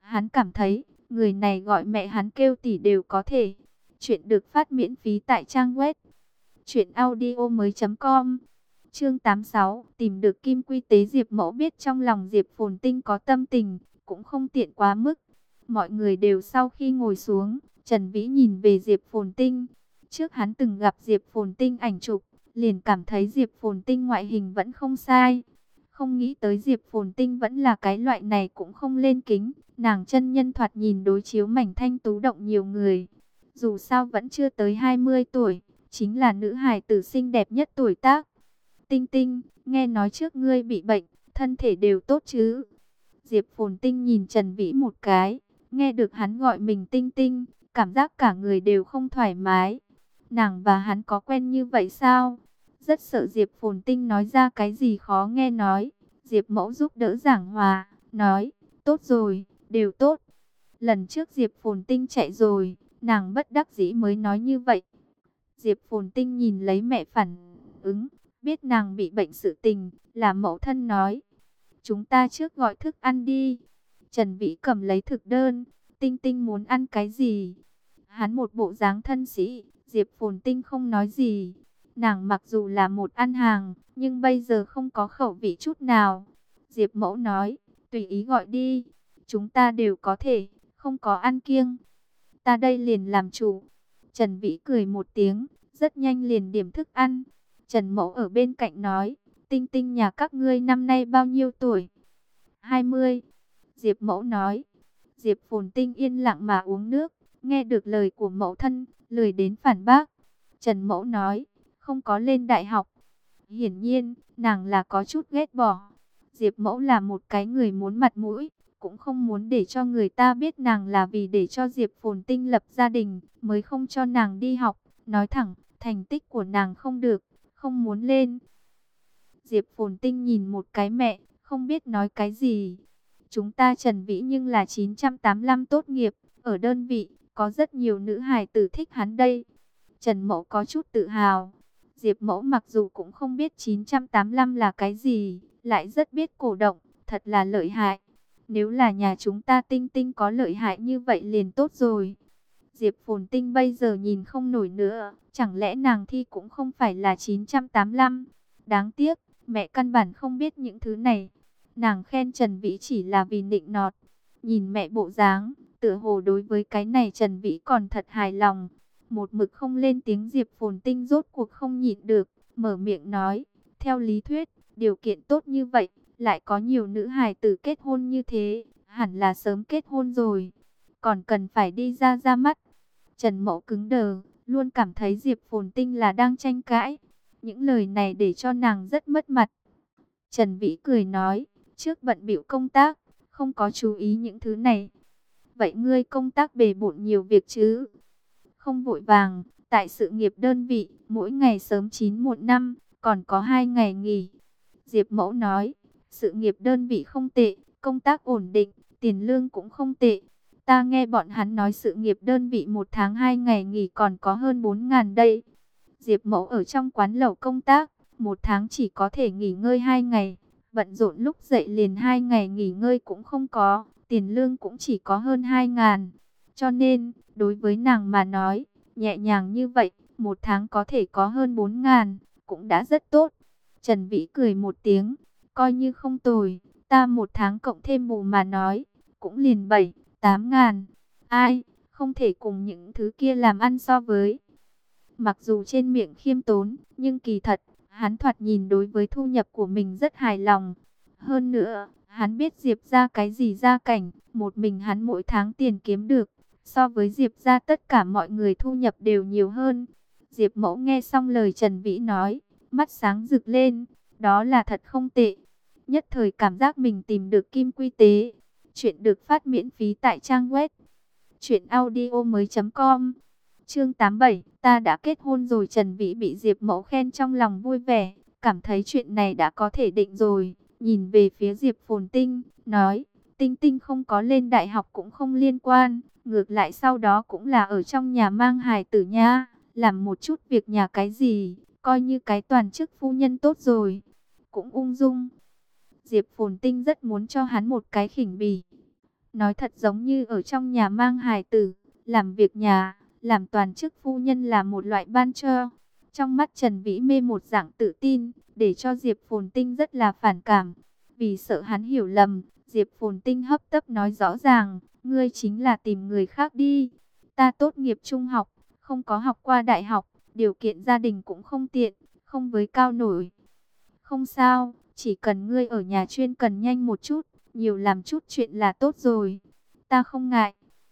Hắn cảm thấy, người này gọi mẹ hắn kêu tỷ đều có thể. Chuyện được phát miễn phí tại trang web truyệnaudiomoi.com. Chương 86, tìm được kim quy tế. Diệp Mẫu biết trong lòng Diệp Phồn Tinh có tâm tình, cũng không tiện quá mức. Mọi người đều sau khi ngồi xuống, Trần Vĩ nhìn về Diệp Phồn Tinh. Trước hắn từng gặp Diệp Phồn Tinh ảnh chụp, liền cảm thấy Diệp Phồn Tinh ngoại hình vẫn không sai. Không nghĩ tới Diệp Phồn Tinh vẫn là cái loại này cũng không lên kính. Nàng chân nhân thoạt nhìn đối chiếu mảnh thanh tú động nhiều người. Dù sao vẫn chưa tới 20 tuổi, chính là nữ hài tử xinh đẹp nhất tuổi tác. Tinh Tinh, nghe nói trước ngươi bị bệnh, thân thể đều tốt chứ? Diệp Phồn Tinh nhìn Trần Vĩ một cái, nghe được hắn gọi mình Tinh Tinh, cảm giác cả người đều không thoải mái. Nàng và hắn có quen như vậy sao? Rất sợ Diệp Phồn Tinh nói ra cái gì khó nghe nói. Diệp Mẫu giúp đỡ giảng hòa, nói, tốt rồi, đều tốt. Lần trước Diệp Phồn Tinh chạy rồi, nàng bất đắc dĩ mới nói như vậy. Diệp Phồn Tinh nhìn lấy mẹ phản ứng, biết nàng bị bệnh sự tình, là mẫu thân nói. Chúng ta trước gọi thức ăn đi. Trần Vĩ cầm lấy thực đơn, Tinh Tinh muốn ăn cái gì? Hắn một bộ dáng thân sĩ, Diệp Phồn Tinh không nói gì. Nàng mặc dù là một ăn hàng, nhưng bây giờ không có khẩu vị chút nào. Diệp Mẫu nói, tùy ý gọi đi, chúng ta đều có thể, không có ăn kiêng. Ta đây liền làm chủ. Trần Vĩ cười một tiếng, rất nhanh liền điểm thức ăn. Trần Mẫu ở bên cạnh nói, Tinh Tinh nhà các ngươi năm nay bao nhiêu tuổi? 20. Diệp Mẫu nói. Diệp Phồn Tinh yên lặng mà uống nước, nghe được lời của mẫu thân, lười đến phản bác. Trần Mẫu nói, không có lên đại học. Hiển nhiên, nàng là có chút ghét bỏ. Diệp Mẫu là một cái người muốn mặt mũi, cũng không muốn để cho người ta biết nàng là vì để cho Diệp Phồn Tinh lập gia đình, mới không cho nàng đi học. Nói thẳng, thành tích của nàng không được, không muốn lên. Diệp Phồn Tinh nhìn một cái mẹ, không biết nói cái gì. Chúng ta Trần Vĩ nhưng là 985 tốt nghiệp, ở đơn vị, có rất nhiều nữ hài tử thích hắn đây. Trần Mẫu có chút tự hào. Diệp Mẫu mặc dù cũng không biết 985 là cái gì, lại rất biết cổ động, thật là lợi hại. Nếu là nhà chúng ta Tinh Tinh có lợi hại như vậy liền tốt rồi. Diệp Phồn Tinh bây giờ nhìn không nổi nữa, chẳng lẽ nàng thi cũng không phải là 985. Đáng tiếc, mẹ căn bản không biết những thứ này. Nàng khen Trần Vĩ chỉ là vì nịnh nọt. Nhìn mẹ bộ dáng, tựa hồ đối với cái này Trần Vĩ còn thật hài lòng. Một mực không lên tiếng Diệp Phồn Tinh rốt cuộc không nhịn được, mở miệng nói, theo lý thuyết, điều kiện tốt như vậy, lại có nhiều nữ hài tử kết hôn như thế, hẳn là sớm kết hôn rồi, còn cần phải đi ra mắt. Trần Mẫu cứng đờ, luôn cảm thấy Diệp Phồn Tinh là đang tranh cãi. Những lời này để cho nàng rất mất mặt. Trần Vĩ cười nói, trước bận bịu công tác, không có chú ý những thứ này. Vậy ngươi công tác bề bộn nhiều việc chứ? Không vội vàng, tại sự nghiệp đơn vị, mỗi ngày sớm 9 muộn 5, còn có 2 ngày nghỉ. Diệp Mẫu nói, sự nghiệp đơn vị không tệ, công tác ổn định, tiền lương cũng không tệ. Ta nghe bọn hắn nói sự nghiệp đơn vị 1 tháng 2 ngày nghỉ còn có hơn 4.000 đây. Diệp Mẫu ở trong quán lẩu công tác, 1 tháng chỉ có thể nghỉ ngơi 2 ngày. Bận rộn lúc dậy liền 2 ngày nghỉ ngơi cũng không có, tiền lương cũng chỉ có hơn 2.000. Cho nên, đối với nàng mà nói, nhẹ nhàng như vậy, 1 tháng có thể có hơn 4.000, cũng đã rất tốt. Trần Vĩ cười một tiếng, coi như không tồi, ta 1 tháng cộng thêm bù mà nói, cũng liền 7-8.000. Ai, không thể cùng những thứ kia làm ăn so với. Mặc dù trên miệng khiêm tốn, nhưng kỳ thật, hắn thoạt nhìn đối với thu nhập của mình rất hài lòng. Hơn nữa, hắn biết Diệp ra cái gì gia cảnh, một mình hắn mỗi tháng tiền kiếm được, so với Diệp ra tất cả mọi người thu nhập đều nhiều hơn. Diệp Mẫu nghe xong lời Trần Vĩ nói, mắt sáng rực lên, đó là thật không tệ. Nhất thời cảm giác mình tìm được kim quy tế. Chuyện được phát miễn phí tại trang web truyệnaudiomoi.com. Chương 87, ta đã kết hôn rồi. Trần Vĩ bị Diệp Mẫu khen trong lòng vui vẻ, cảm thấy chuyện này đã có thể định rồi. Nhìn về phía Diệp Phồn Tinh, nói, Tinh Tinh không có lên đại học cũng không liên quan, ngược lại sau đó cũng là ở trong nhà mang hài tử nha, làm một chút việc nhà cái gì, coi như cái toàn chức phu nhân tốt rồi, cũng ung dung. Diệp Phồn Tinh rất muốn cho hắn một cái khỉnh bỉ. nói thật giống như ở trong nhà mang hài tử, làm việc nhà, làm toàn chức phu nhân là một loại ban cho. Trong mắt Trần Vĩ Mê một dạng tự tin, để cho Diệp Phồn Tinh rất là phản cảm. Vì sợ hắn hiểu lầm, Diệp Phồn Tinh hấp tấp nói rõ ràng, ngươi chính là tìm người khác đi. Ta tốt nghiệp trung học, không có học qua đại học, điều kiện gia đình cũng không tiện, không với cao nổi. Không sao, chỉ cần ngươi ở nhà chuyên cần nhanh một chút, nhiều làm chút chuyện là tốt rồi. Ta không ngại.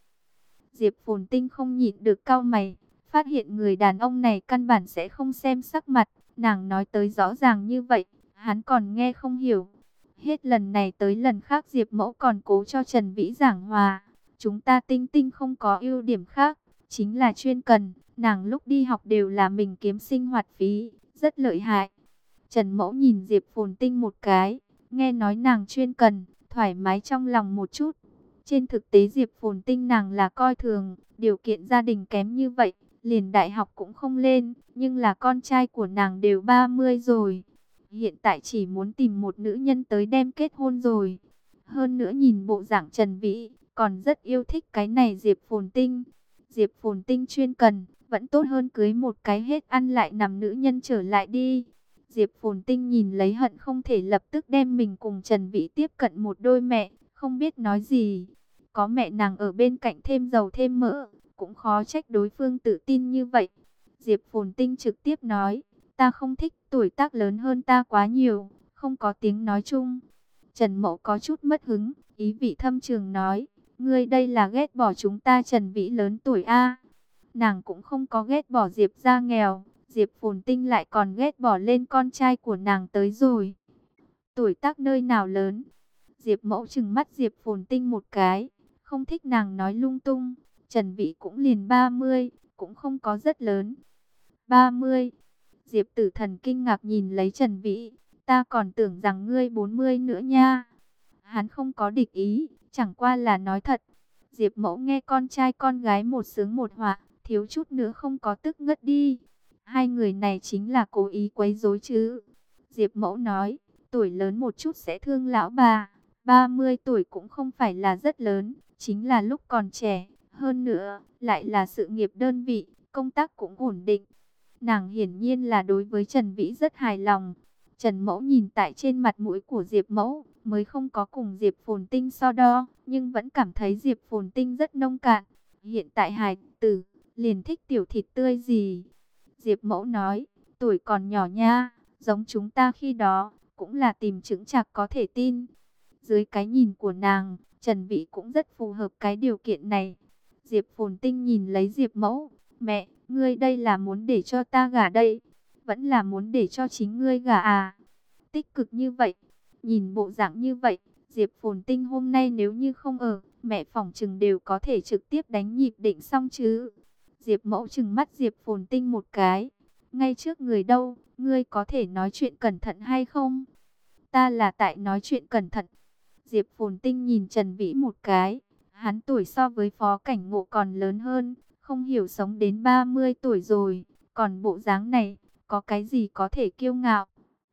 Diệp Phồn Tinh không nhịn được cau mày, phát hiện người đàn ông này căn bản sẽ không xem sắc mặt, nàng nói tới rõ ràng như vậy, hắn còn nghe không hiểu. Hết lần này tới lần khác Diệp Mẫu còn cố cho Trần Vĩ giảng hòa. Chúng ta Tinh Tinh không có ưu điểm khác, chính là chuyên cần, nàng lúc đi học đều là mình kiếm sinh hoạt phí, rất lợi hại. Trần Mẫu nhìn Diệp Phồn Tinh một cái, nghe nói nàng chuyên cần, thoải mái trong lòng một chút. Trên thực tế Diệp Phồn Tinh nàng là coi thường, điều kiện gia đình kém như vậy, liền đại học cũng không lên, nhưng là con trai của nàng đều 30 rồi. Hiện tại chỉ muốn tìm một nữ nhân tới đem kết hôn rồi. Hơn nữa nhìn bộ dạng Trần Vĩ, còn rất yêu thích cái này Diệp Phồn Tinh. Diệp Phồn Tinh chuyên cần, vẫn tốt hơn cưới một cái hết ăn lại nằm nữ nhân trở lại đi. Diệp Phồn Tinh nhìn lấy hận không thể lập tức đem mình cùng Trần Vĩ tiếp cận một đôi mẹ, không biết nói gì. Có mẹ nàng ở bên cạnh thêm dầu thêm mỡ, cũng khó trách đối phương tự tin như vậy. Diệp Phồn Tinh trực tiếp nói, ta không thích tuổi tác lớn hơn ta quá nhiều, không có tiếng nói chung. Trần Mậu có chút mất hứng, ý vị thâm trường nói, ngươi đây là ghét bỏ chúng ta Trần Vĩ lớn tuổi a. Nàng cũng không có ghét bỏ Diệp gia nghèo, Diệp Phồn Tinh lại còn ghét bỏ lên con trai của nàng tới rồi. Tuổi tác nơi nào lớn? Diệp Mẫu trừng mắt Diệp Phồn Tinh một cái, không thích nàng nói lung tung. Trần Vĩ cũng liền 30, cũng không có rất lớn. 30. Diệp Tử Thần kinh ngạc nhìn lấy Trần Vĩ, ta còn tưởng rằng ngươi 40 nữa nha. Hắn không có địch ý, chẳng qua là nói thật. Diệp Mẫu nghe con trai con gái một sướng một họa, thiếu chút nữa không có tức ngất đi. Hai người này chính là cố ý quấy rối chứ. Diệp Mẫu nói, tuổi lớn một chút sẽ thương lão bà. 30 tuổi cũng không phải là rất lớn, chính là lúc còn trẻ. Hơn nữa, lại là sự nghiệp đơn vị, công tác cũng ổn định. Nàng hiển nhiên là đối với Trần Vĩ rất hài lòng. Trần Mẫu nhìn tại trên mặt mũi của Diệp Mẫu, mới không có cùng Diệp Phồn Tinh so đo, nhưng vẫn cảm thấy Diệp Phồn Tinh rất nông cạn. Hiện tại hài tử, liền thích tiểu thịt tươi gì. Diệp Mẫu nói, tuổi còn nhỏ nha, giống chúng ta khi đó, cũng là tìm chững chạc có thể tin. Dưới cái nhìn của nàng, Trần Vĩ cũng rất phù hợp cái điều kiện này. Diệp Phồn Tinh nhìn lấy Diệp Mẫu, mẹ, ngươi đây là muốn để cho ta gả đây, vẫn là muốn để cho chính ngươi gả à? Tích cực như vậy, nhìn bộ dạng như vậy, Diệp Phồn Tinh hôm nay nếu như không ở, mẹ phỏng chừng đều có thể trực tiếp đánh nhịp định xong chứ. Diệp Mẫu trừng mắt Diệp Phồn Tinh một cái, ngay trước người đâu, ngươi có thể nói chuyện cẩn thận hay không? Ta là tại nói chuyện cẩn thận. Diệp Phồn Tinh nhìn Trần Vĩ một cái, hắn tuổi so với Phó Cảnh Ngộ còn lớn hơn, không hiểu sống đến 30 tuổi rồi, còn bộ dáng này, có cái gì có thể kiêu ngạo.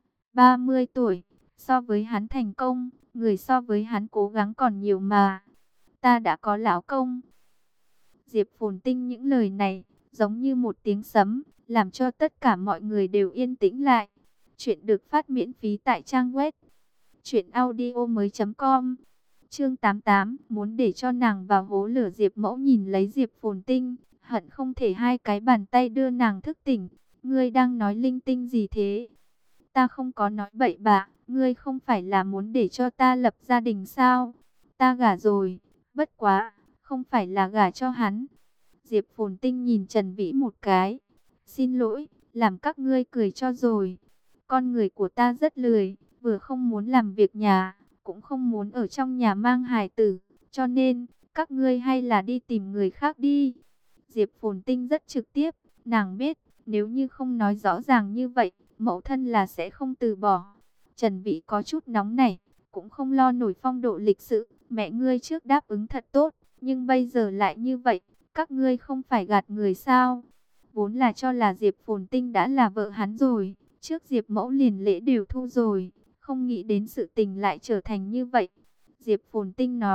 30 tuổi, so với hắn thành công, người so với hắn cố gắng còn nhiều mà. Ta đã có lão công. Diệp Phồn Tinh những lời này, giống như một tiếng sấm, làm cho tất cả mọi người đều yên tĩnh lại. Chuyện được phát miễn phí tại trang web truyệnaudiomoi.com. Chương 88, muốn để cho nàng vào hố lửa. Diệp Mẫu nhìn lấy Diệp Phồn Tinh, hận không thể hai cái bàn tay đưa nàng thức tỉnh. Ngươi đang nói linh tinh gì thế? Ta không có nói bậy bạ, ngươi không phải là muốn để cho ta lập gia đình sao? Ta gả rồi, bất quá, không phải là gả cho hắn. Diệp Phồn Tinh nhìn Trần Vĩ một cái. Xin lỗi, làm các ngươi cười cho rồi. Con người của ta rất lười, vừa không muốn làm việc nhà, cũng không muốn ở trong nhà mang hài tử, cho nên, các ngươi hay là đi tìm người khác đi. Diệp Phồn Tinh rất trực tiếp, nàng biết, nếu như không nói rõ ràng như vậy, mẫu thân là sẽ không từ bỏ. Trần Vĩ có chút nóng này, cũng không lo nổi phong độ lịch sự, mẹ ngươi trước đáp ứng thật tốt, nhưng bây giờ lại như vậy, các ngươi không phải gạt người sao? Vốn là cho là Diệp Phồn Tinh đã là vợ hắn rồi, trước Diệp Mẫu liền lễ đều thu rồi, không nghĩ đến sự tình lại trở thành như vậy. Diệp Phồn Tinh nói,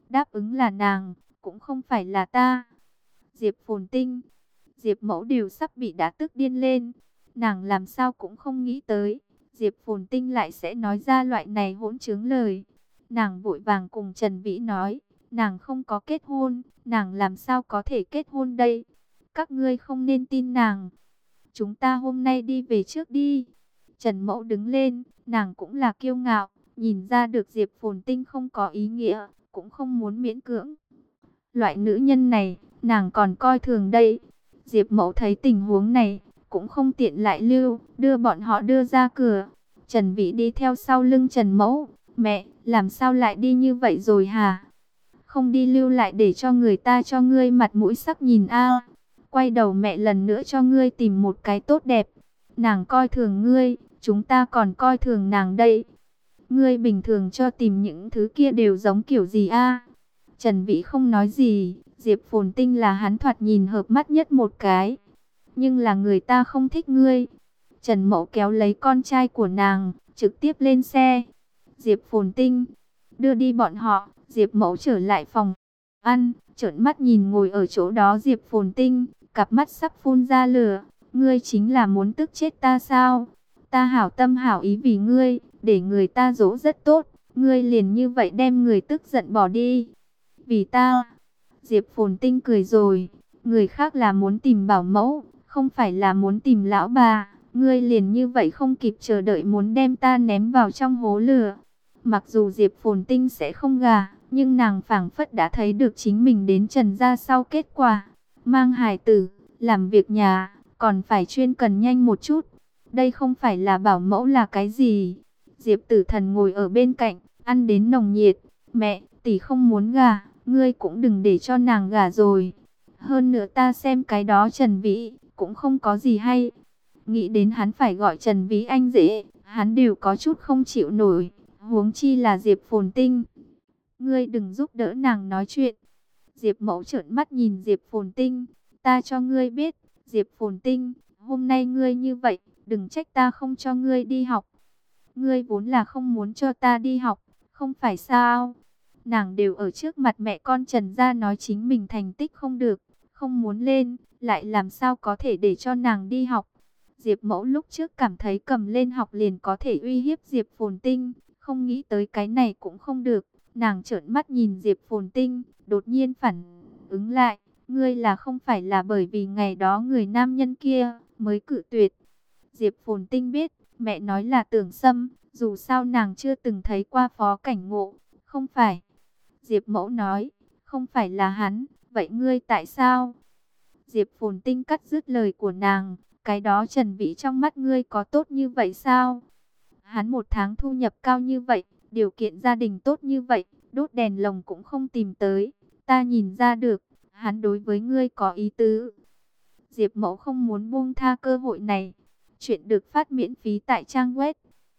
Đáp ứng là nàng, cũng không phải là ta. Diệp Phồn Tinh, Diệp Mẫu đều sắp bị đã tức điên lên. Nàng làm sao cũng không nghĩ tới, Diệp Phồn Tinh lại sẽ nói ra loại này hỗn trướng lời. Nàng vội vàng cùng Trần Vĩ nói, nàng không có kết hôn, nàng làm sao có thể kết hôn đây? Các ngươi không nên tin nàng. Chúng ta hôm nay đi về trước đi. Trần Mẫu đứng lên, nàng cũng là kiêu ngạo, nhìn ra được Diệp Phồn Tinh không có ý nghĩa, cũng không muốn miễn cưỡng. Loại nữ nhân này, nàng còn coi thường đây. Diệp Mẫu thấy tình huống này, cũng không tiện lại lưu, đưa bọn họ đưa ra cửa. Trần Vĩ đi theo sau lưng Trần Mẫu. Mẹ, làm sao lại đi như vậy rồi hả? Không đi lưu lại để cho người ta cho ngươi mặt mũi sắc nhìn a. Quay đầu mẹ lần nữa cho ngươi tìm một cái tốt đẹp. Nàng coi thường ngươi, chúng ta còn coi thường nàng đây. Ngươi bình thường cho tìm những thứ kia đều giống kiểu gì a? Trần Vĩ không nói gì, Diệp Phồn Tinh là hắn thoạt nhìn hợp mắt nhất một cái. Nhưng là người ta không thích ngươi. Trần Mẫu kéo lấy con trai của nàng, trực tiếp lên xe. Diệp Phồn Tinh đưa đi bọn họ, Diệp Mẫu trở lại phòng ăn, trợn mắt nhìn ngồi ở chỗ đó Diệp Phồn Tinh, cặp mắt sắp phun ra lửa. Ngươi chính là muốn tức chết ta sao? Ta hảo tâm hảo ý vì ngươi, để người ta dỗ rất tốt, ngươi liền như vậy đem người tức giận bỏ đi. Vì ta? Diệp Phồn Tinh cười rồi, người khác là muốn tìm bảo mẫu, không phải là muốn tìm lão bà. Ngươi liền như vậy không kịp chờ đợi muốn đem ta ném vào trong hố lửa. Mặc dù Diệp Phồn Tinh sẽ không gả, nhưng nàng phảng phất đã thấy được chính mình đến Trần gia sau kết quả. Mang hài tử, làm việc nhà, còn phải chuyên cần nhanh một chút. Đây không phải là bảo mẫu là cái gì. Diệp Tử Thần ngồi ở bên cạnh, ăn đến nồng nhiệt. Mẹ, tỷ không muốn gả, ngươi cũng đừng để cho nàng gả rồi. Hơn nữa ta xem cái đó Trần Vĩ, cũng không có gì hay. Nghĩ đến hắn phải gọi Trần Vĩ anh rể, hắn đều có chút không chịu nổi. Huống chi là Diệp Phồn Tinh. Ngươi đừng giúp đỡ nàng nói chuyện. Diệp Mẫu trợn mắt nhìn Diệp Phồn Tinh. Ta cho ngươi biết, Diệp Phồn Tinh, hôm nay ngươi như vậy, đừng trách ta không cho ngươi đi học. Ngươi vốn là không muốn cho ta đi học, không phải sao? Nàng đều ở trước mặt mẹ con Trần gia nói chính mình thành tích không được, không muốn lên, lại làm sao có thể để cho nàng đi học. Diệp Mẫu lúc trước cảm thấy cầm lên học liền có thể uy hiếp Diệp Phồn Tinh, không nghĩ tới cái này cũng không được. Nàng trợn mắt nhìn Diệp Phồn Tinh, đột nhiên phản ứng lại, ngươi là không phải là bởi vì ngày đó người nam nhân kia mới cự tuyệt. Diệp Phồn Tinh biết, mẹ nói là Tưởng Sâm, dù sao nàng chưa từng thấy qua Phó Cảnh Ngộ, không phải. Diệp Mẫu nói, không phải là hắn, vậy ngươi tại sao? Diệp Phồn Tinh cắt dứt lời của nàng, cái đó Trần Vĩ trong mắt ngươi có tốt như vậy sao? Hắn một tháng thu nhập cao như vậy, điều kiện gia đình tốt như vậy, đốt đèn lồng cũng không tìm tới. Ta nhìn ra được, hắn đối với ngươi có ý tứ. Diệp Mẫu không muốn buông tha cơ hội này. Chuyện được phát miễn phí tại trang web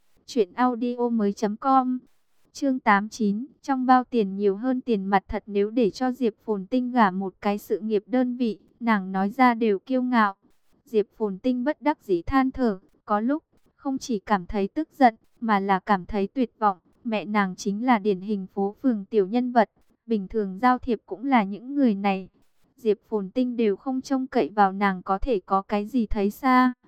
truyệnaudiomoi.com. Chương 89, trong bao tiền nhiều hơn tiền mặt thật, nếu để cho Diệp Phồn Tinh gả một cái sự nghiệp đơn vị, nàng nói ra đều kiêu ngạo. Diệp Phồn Tinh bất đắc dĩ than thở, có lúc không chỉ cảm thấy tức giận, mà là cảm thấy tuyệt vọng. Mẹ nàng chính là điển hình phố phường tiểu nhân vật, bình thường giao thiệp cũng là những người này. Diệp Phồn Tinh đều không trông cậy vào nàng có thể có cái gì thấy xa.